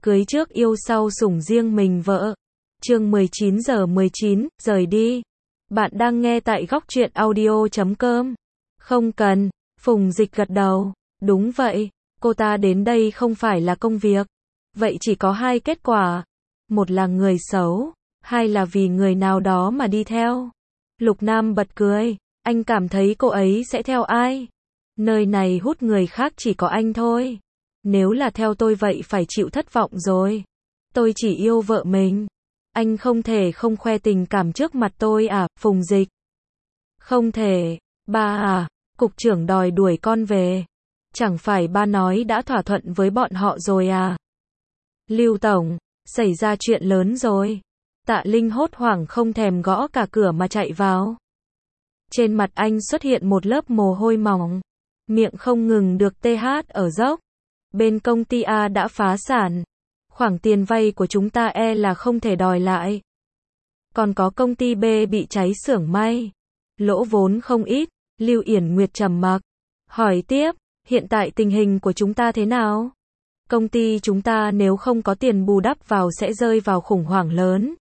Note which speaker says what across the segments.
Speaker 1: Cưới trước yêu sau sủng riêng mình vợ. Chương 19 giờ 19, rời đi. Bạn đang nghe tại góc truyện audio.com. Không cần, Phùng Dịch gật đầu. Đúng vậy, cô ta đến đây không phải là công việc. Vậy chỉ có hai kết quả. Một là người xấu, hai là vì người nào đó mà đi theo. Lục Nam bật cười, anh cảm thấy cô ấy sẽ theo ai? Nơi này hút người khác chỉ có anh thôi. Nếu là theo tôi vậy phải chịu thất vọng rồi. Tôi chỉ yêu vợ mình. Anh không thể không khoe tình cảm trước mặt tôi à, Phùng Dịch? Không thể. Ba à, cục trưởng đòi đuổi con về. Chẳng phải ba nói đã thỏa thuận với bọn họ rồi à? Lưu Tổng, xảy ra chuyện lớn rồi. Tạ Linh hốt hoảng không thèm gõ cả cửa mà chạy vào. Trên mặt anh xuất hiện một lớp mồ hôi mỏng. Miệng không ngừng được TH ở dốc. Bên công ty A đã phá sản. Khoản tiền vay của chúng ta là không thể đòi lại. Còn có công ty B bị cháy xưởng may. Lỗ vốn không ít. Lưu Yển Nguyệt trầm mặc. Hỏi tiếp, hiện tại tình hình của chúng ta thế nào? Công ty chúng ta nếu không có tiền bù đắp vào sẽ rơi vào khủng hoảng lớn.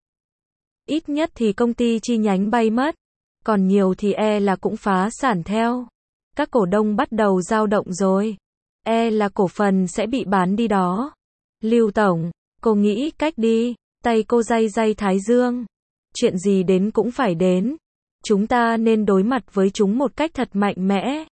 Speaker 1: Ít nhất thì công ty chi nhánh bay mất. Còn nhiều thì là cũng phá sản theo. Các cổ đông bắt đầu dao động rồi. Là cổ phần sẽ bị bán đi đó. Lưu Tổng, cô nghĩ cách đi. Tay cô day day thái dương. Chuyện gì đến cũng phải đến. Chúng ta nên đối mặt với chúng một cách thật mạnh mẽ.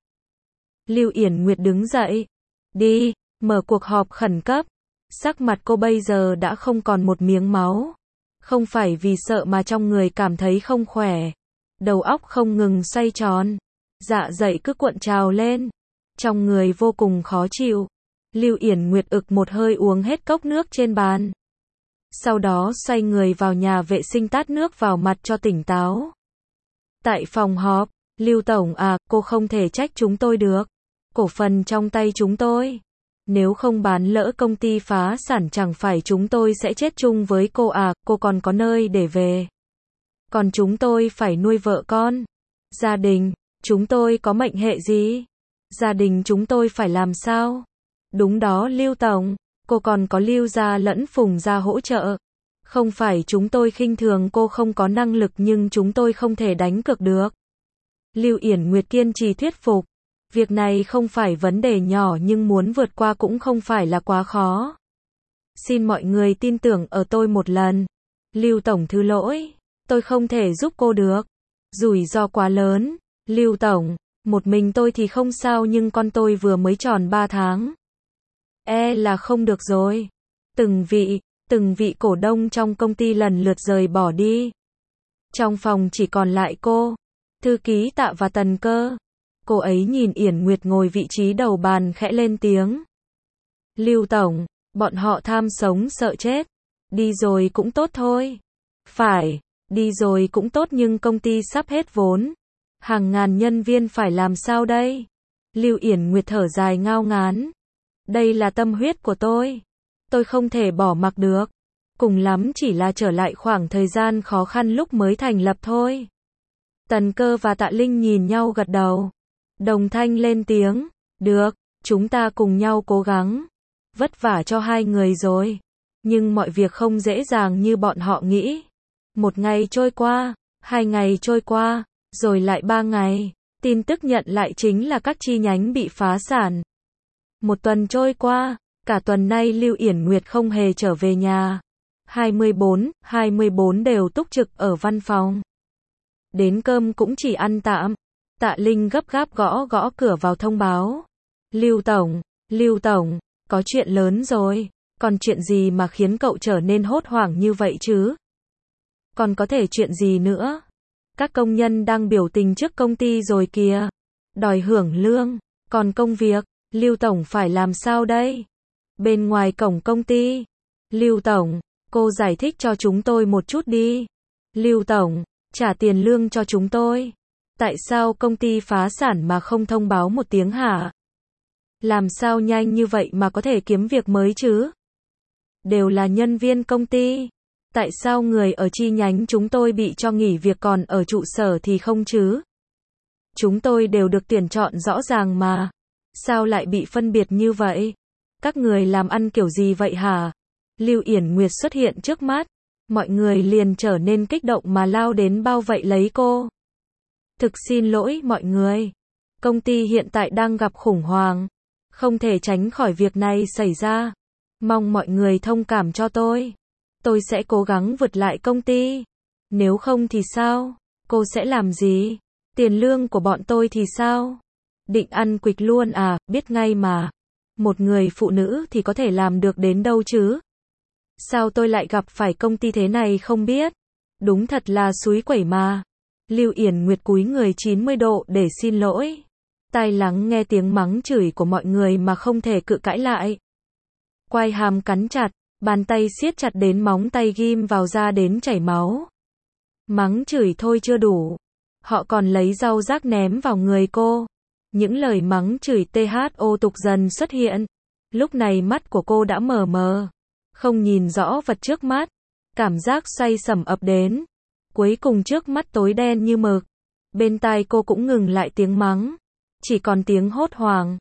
Speaker 1: Lưu Yển Nguyệt đứng dậy. Đi, mở cuộc họp khẩn cấp. Sắc mặt cô bây giờ đã không còn một miếng máu. Không phải vì sợ mà trong người cảm thấy không khỏe. Đầu óc không ngừng xoay tròn. Dạ dày cứ cuộn trào lên. Trong người vô cùng khó chịu. Lưu Yển Nguyệt ực một hơi uống hết cốc nước trên bàn. Sau đó xoay người vào nhà vệ sinh tát nước vào mặt cho tỉnh táo. Tại phòng họp, Lưu Tổng à, cô không thể trách chúng tôi được. Cổ phần trong tay chúng tôi. Nếu không bán lỡ công ty phá sản chẳng phải chúng tôi sẽ chết chung với cô à, cô còn có nơi để về. Còn chúng tôi phải nuôi vợ con. Gia đình, chúng tôi có mệnh hệ gì? Gia đình chúng tôi phải làm sao? Đúng đó Lưu Tổng, cô còn có Lưu gia lẫn Phùng gia hỗ trợ. Không phải chúng tôi khinh thường cô không có năng lực nhưng chúng tôi không thể đánh cược được. Lưu Yển Nguyệt kiên trì thuyết phục. Việc này không phải vấn đề nhỏ nhưng muốn vượt qua cũng không phải là quá khó. Xin mọi người tin tưởng ở tôi một lần. Lưu Tổng thứ lỗi, tôi không thể giúp cô được. Rủi ro quá lớn. Lưu Tổng, một mình tôi thì không sao nhưng con tôi vừa mới tròn 3 tháng. Là không được rồi. Từng vị cổ đông trong công ty lần lượt rời bỏ đi. Trong phòng chỉ còn lại cô, thư ký Tạ và Tần Cơ. Cô ấy nhìn Yển Nguyệt ngồi vị trí đầu bàn khẽ lên tiếng. Lưu Tổng, bọn họ tham sống sợ chết. Đi rồi cũng tốt thôi. Phải, đi rồi cũng tốt nhưng công ty sắp hết vốn. Hàng ngàn nhân viên phải làm sao đây? Lưu Yển Nguyệt thở dài ngao ngán. Đây là tâm huyết của tôi. Tôi không thể bỏ mặc được. Cùng lắm chỉ là trở lại khoảng thời gian khó khăn lúc mới thành lập thôi. Tần Cơ và Tạ Linh nhìn nhau gật đầu. Đồng thanh lên tiếng. Được, chúng ta cùng nhau cố gắng. Vất vả cho hai người rồi. Nhưng mọi việc không dễ dàng như bọn họ nghĩ. Một ngày trôi qua, 2 ngày trôi qua, rồi lại 3 ngày. Tin tức nhận lại chính là các chi nhánh bị phá sản. Một tuần trôi qua, cả tuần nay Lưu Yển Nguyệt không hề trở về nhà. 24 đều túc trực ở văn phòng. Đến cơm cũng chỉ ăn tạm. Tạ Linh gấp gáp gõ cửa vào thông báo. Lưu Tổng, có chuyện lớn rồi. Còn chuyện gì mà khiến cậu trở nên hốt hoảng như vậy chứ? Còn có thể chuyện gì nữa? Các công nhân đang biểu tình trước công ty rồi kìa. Đòi hưởng lương. Còn công việc, Lưu Tổng phải làm sao đây? Bên ngoài cổng công ty. Lưu Tổng, cô giải thích cho chúng tôi một chút đi. Lưu Tổng, trả tiền lương cho chúng tôi. Tại sao công ty phá sản mà không thông báo một tiếng hả? Làm sao nhanh như vậy mà có thể kiếm việc mới chứ? Đều là nhân viên công ty. Tại sao người ở chi nhánh chúng tôi bị cho nghỉ việc còn ở trụ sở thì không chứ? Chúng tôi đều được tuyển chọn rõ ràng mà. Sao lại bị phân biệt như vậy? Các người làm ăn kiểu gì vậy hả? Lưu Yển Nguyệt xuất hiện trước mắt, mọi người liền trở nên kích động mà lao đến bao vây lấy cô. Thực xin lỗi mọi người. Công ty hiện tại đang gặp khủng hoảng. Không thể tránh khỏi việc này xảy ra. Mong mọi người thông cảm cho tôi. Tôi sẽ cố gắng vượt lại công ty. Nếu không thì sao? Cô sẽ làm gì? Tiền lương của bọn tôi thì sao? Định ăn quỵt luôn à, biết ngay mà. Một người phụ nữ thì có thể làm được đến đâu chứ? Sao tôi lại gặp phải công ty thế này không biết? Đúng thật là xúi quẩy mà. Lưu Yển Nguyệt cúi người 90 độ để xin lỗi. Tai lắng nghe tiếng mắng chửi của mọi người mà không thể cự cãi lại. Quai hàm cắn chặt, bàn tay siết chặt đến móng tay ghim vào da đến chảy máu. Mắng chửi thôi chưa đủ. Họ còn lấy rau rác ném vào người cô. Những lời mắng chửi THO tục dần xuất hiện. Lúc này mắt của cô đã mờ mờ. Không nhìn rõ vật trước mắt. Cảm giác say sẩm ập đến. Cuối cùng trước mắt tối đen như mực. Bên tai cô cũng ngừng lại tiếng mắng. Chỉ còn tiếng hốt hoảng.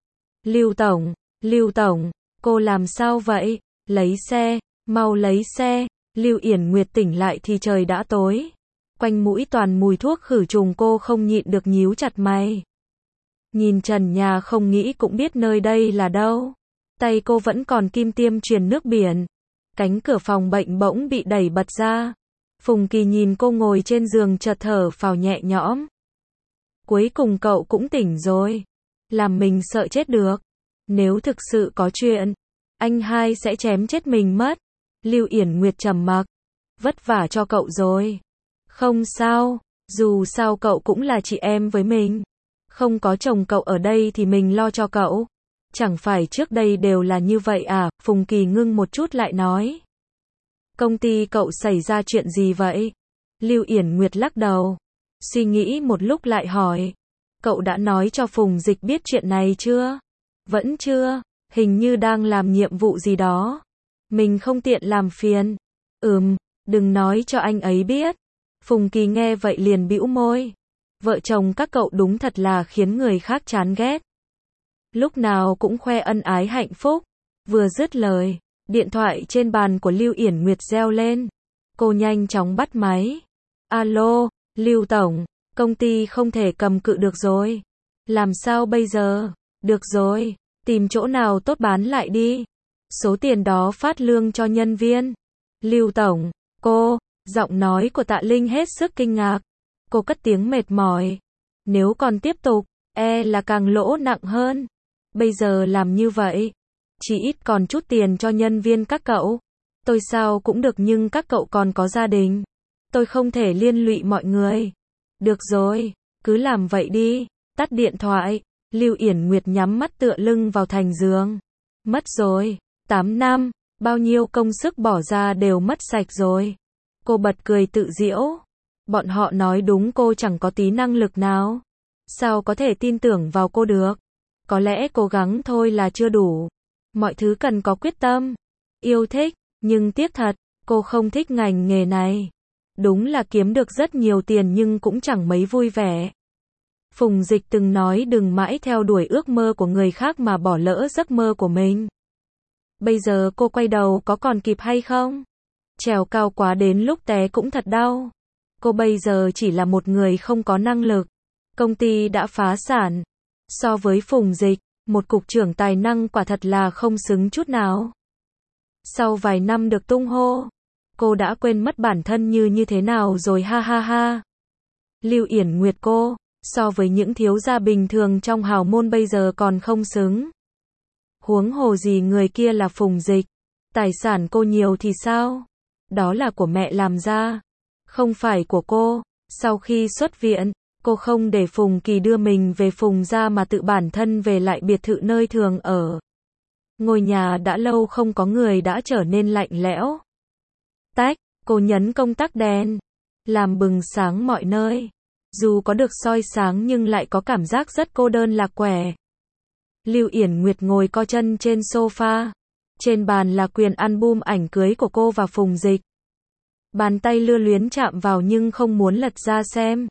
Speaker 1: Lưu Tổng, cô làm sao vậy? Lấy xe, mau lấy xe. Lưu Yển Nguyệt tỉnh lại thì trời đã tối. Quanh mũi toàn mùi thuốc khử trùng, cô không nhịn được nhíu chặt mày. Nhìn trần nhà không nghĩ cũng biết nơi đây là đâu. Tay cô vẫn còn kim tiêm truyền nước biển. Cánh cửa phòng bệnh bỗng bị đẩy bật ra. Phùng Kỳ nhìn cô ngồi trên giường chợt thở phào nhẹ nhõm. Cuối cùng cậu cũng tỉnh rồi. Làm mình sợ chết được. Nếu thực sự có chuyện, anh hai sẽ chém chết mình mất. Lưu Yển Nguyệt trầm mặc. Vất vả cho cậu rồi. Không sao, dù sao cậu cũng là chị em với mình. Không có chồng cậu ở đây thì mình lo cho cậu. Chẳng phải trước đây đều là như vậy à? Phùng Kỳ ngưng một chút lại nói. Công ty cậu xảy ra chuyện gì vậy? Lưu Yển Nguyệt lắc đầu. Suy nghĩ một lúc lại hỏi. Cậu đã nói cho Phùng Dịch biết chuyện này chưa? Vẫn chưa, hình như đang làm nhiệm vụ gì đó. Mình không tiện làm phiền. Đừng nói cho anh ấy biết. Phùng Kỳ nghe vậy liền bĩu môi. Vợ chồng các cậu đúng thật là khiến người khác chán ghét. Lúc nào cũng khoe ân ái hạnh phúc. Vừa dứt lời, điện thoại trên bàn của Lưu Yển Nguyệt reo lên. Cô nhanh chóng bắt máy. Alo, Lưu Tổng, công ty không thể cầm cự được rồi. Làm sao bây giờ? Được rồi, tìm chỗ nào tốt bán lại đi. Số tiền đó phát lương cho nhân viên. Lưu Tổng, giọng nói của Tạ Linh hết sức kinh ngạc. Cô cất tiếng mệt mỏi. Nếu còn tiếp tục, là càng lỗ nặng hơn. Bây giờ làm như vậy, chỉ ít còn chút tiền cho nhân viên các cậu. Tôi sao cũng được nhưng các cậu còn có gia đình. Tôi không thể liên lụy mọi người. Được rồi, cứ làm vậy đi. Tắt điện thoại. Lưu Yển Nguyệt nhắm mắt tựa lưng vào thành giường. Mất rồi, 8 năm, bao nhiêu công sức bỏ ra đều mất sạch rồi. Cô bật cười tự giễu. Bọn họ nói đúng, cô chẳng có tí năng lực nào. Sao có thể tin tưởng vào cô được? Có lẽ cố gắng thôi là chưa đủ. Mọi thứ cần có quyết tâm. Yêu thích, nhưng tiếc thật, cô không thích ngành nghề này. Đúng là kiếm được rất nhiều tiền nhưng cũng chẳng mấy vui vẻ. Phùng Dịch từng nói đừng mãi theo đuổi ước mơ của người khác mà bỏ lỡ giấc mơ của mình. Bây giờ cô quay đầu có còn kịp hay không? Trèo cao quá đến lúc té cũng thật đau. Cô bây giờ chỉ là một người không có năng lực. Công ty đã phá sản. So với Phùng Dịch, một cục trưởng tài năng quả thật là không xứng chút nào. Sau vài năm được tung hô, cô đã quên mất bản thân như thế nào rồi, ha ha ha. Lưu Yển Nguyệt, cô, so với những thiếu gia bình thường trong hào môn bây giờ còn không xứng. Huống hồ gì người kia là Phùng Dịch. Tài sản cô nhiều thì sao? Đó là của mẹ làm ra, không phải của cô. Sau khi xuất viện, cô không để Phùng Kỳ đưa mình về Phùng gia mà tự bản thân về lại biệt thự nơi thường ở. Ngôi nhà đã lâu không có người đã trở nên lạnh lẽo. Tách, cô nhấn công tắc đèn, làm bừng sáng mọi nơi. Dù có được soi sáng nhưng lại có cảm giác rất cô đơn lạc quẻ. Lưu Yển Nguyệt ngồi co chân trên sofa. Trên bàn là quyển album ảnh cưới của cô và Phùng Dịch. Bàn tay lưu luyến chạm vào nhưng không muốn lật ra xem.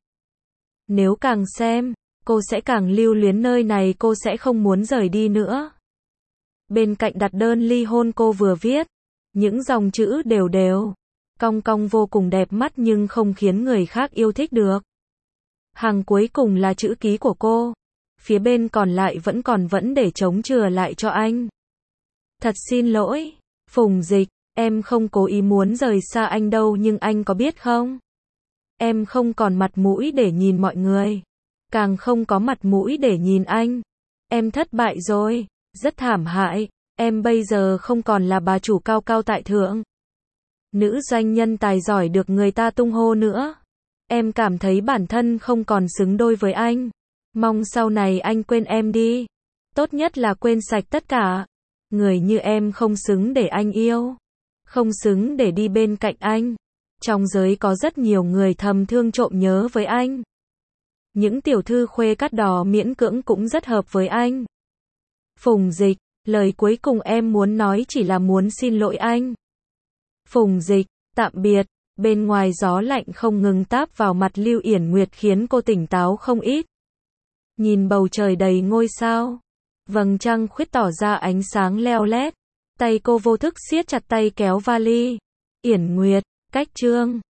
Speaker 1: Nếu càng xem, cô sẽ càng lưu luyến nơi này, cô sẽ không muốn rời đi nữa. Bên cạnh đặt đơn ly hôn cô vừa viết. Những dòng chữ đều đều, cong cong vô cùng đẹp mắt nhưng không khiến người khác yêu thích được. Hàng cuối cùng là chữ ký của cô. Phía bên còn lại vẫn để trống chừa lại cho anh. Thật xin lỗi, Phùng Dịch, em không cố ý muốn rời xa anh đâu nhưng anh có biết không? Em không còn mặt mũi để nhìn mọi người. Càng không có mặt mũi để nhìn anh. Em thất bại rồi, rất thảm hại. Em bây giờ không còn là bà chủ cao cao tại thượng. Nữ doanh nhân tài giỏi được người ta tung hô nữa. Em cảm thấy bản thân không còn xứng đôi với anh. Mong sau này anh quên em đi. Tốt nhất là quên sạch tất cả. Người như em không xứng để anh yêu. Không xứng để đi bên cạnh anh. Trong giới có rất nhiều người thầm thương trộm nhớ với anh. Những tiểu thư khuê cắt đỏ miễn cưỡng cũng rất hợp với anh. Phùng Dịch, lời cuối cùng em muốn nói chỉ là muốn xin lỗi anh. Phùng Dịch, tạm biệt. Bên ngoài gió lạnh không ngừng táp vào mặt Lưu Yển Nguyệt khiến cô tỉnh táo không ít. Nhìn bầu trời đầy ngôi sao. Vầng trăng khuyết tỏ ra ánh sáng leo lét. Tay cô vô thức siết chặt tay kéo vali. Yển Nguyệt, cách Trương.